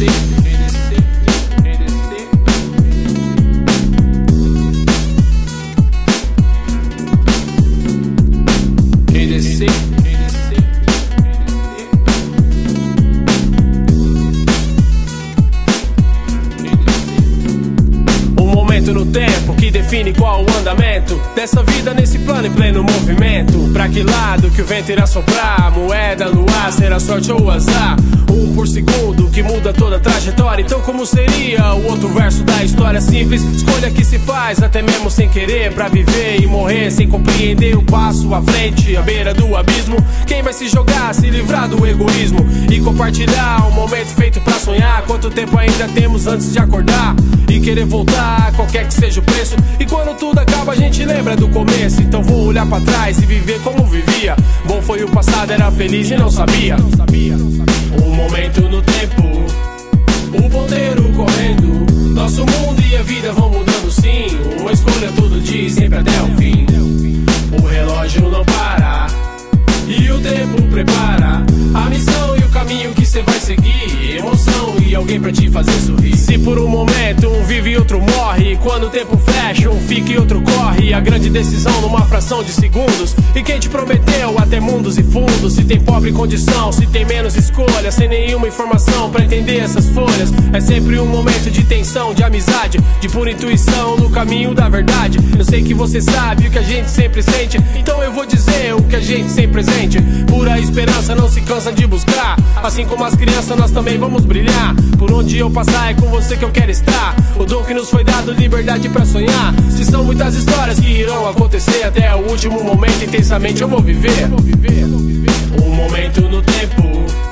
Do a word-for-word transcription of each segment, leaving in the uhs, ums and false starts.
No tempo que define qual o andamento dessa vida nesse plano em pleno movimento. Pra que lado que o vento irá soprar? Moeda no ar, será sorte ou azar? Um por segundo que muda toda a trajetória. Então como seria o outro verso da história simples? Escolha que se faz até mesmo sem querer, pra viver e morrer sem compreender o passo à frente, à beira do abismo. Quem vai se jogar, se livrar do egoísmo e compartilhar um momento feito pra sonhar? Quanto tempo ainda temos antes de acordar e querer voltar, qualquer que seja o preço? E quando tudo acaba a gente lembra do começo. Então vou olhar pra trás e viver como vivia. Bom foi o passado, era feliz e não sabia. Um momento no tempo, o ponteiro correndo. Nosso mundo e a vida vão mudando sim. Uma escolha todo dia e sempre até o fim. O relógio não para e o tempo prepara a missão e o caminho que cê vai seguir. Emoção e alguém pra te fazer sorrir. Se por um momento um vive e outro morre, quando o tempo fecha um fica e outro corre. A grande decisão numa fração de segundos. E quem te prometeu até mundos e fundos? Se tem pobre condição, se tem menos escolha, sem nenhuma informação pra entender essas folhas. É sempre um momento de tensão, de amizade, de pura intuição no caminho da verdade. Eu sei que você sabe o que a gente sempre sente, então eu vou dizer o que a gente sempre presente. Pura esperança não se cansa de buscar. Assim como as crianças nós também vamos brilhar. Por onde eu passar é com você que eu quero estar. O dom que nos foi dado, liberdade pra sonhar. Se são muitas histórias que irão acontecer, até o último momento intensamente eu vou viver. Um momento no tempo,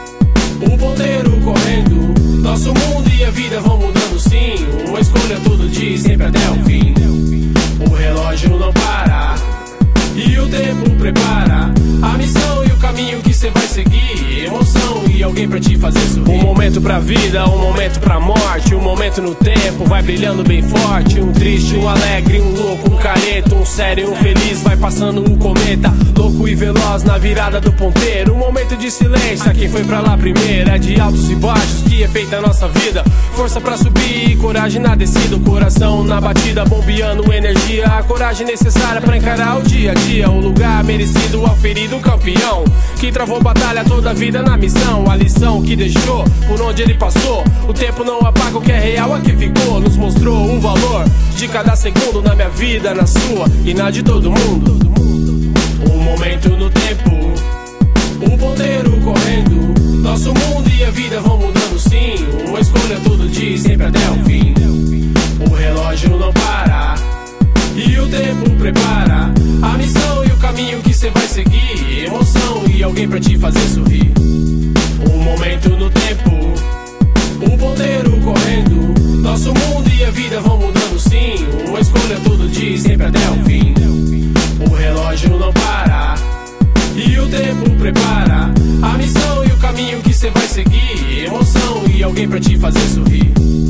o ponteiro correndo. Nosso mundo e a vida vão mudando sim. Uma escolha todo dia e sempre até o fim. O relógio não para e o tempo prepara a missão e o caminho que cê vai seguir. Emoção e alguém pra te fazer sorrir. Um momento pra vida, um momento pra morte. Um momento no tempo, vai brilhando bem forte. Um triste, um alegre, um louco, um careta, um sério, um feliz. Vai passando um cometa, louco e veloz na virada do ponteiro. Um momento de silêncio, a quem foi pra lá primeiro. É de altos e baixos que é feita a nossa vida. Força pra subir, coragem na descida. O coração na batida, bombeando energia. A coragem necessária pra encarar o dia a dia. O lugar merecido ao ferido campeão, que travou batalha toda a vida na missão. A lição que deixou por onde ele passou. O tempo não apaga o que é real, aqui ficou. Nos mostrou o valor de cada segundo na minha vida, na sua e na de todo mundo. Um momento no tempo, o ponteiro correndo. Nosso mundo e a vida vão mudando sim. Uma escolha todo dia e sempre até o fim. O relógio não para e o tempo prepara a missão e o caminho que cê vai seguir. Emoção e alguém pra te fazer sorrir. Um momento no tempo, o ponteiro correndo. Nosso mundo e a vida vão mudando sim. Uma escolha todo dia e sempre até o fim. O relógio não para e o tempo prepara a missão e o caminho que cê vai seguir. Emoção e alguém pra te fazer sorrir.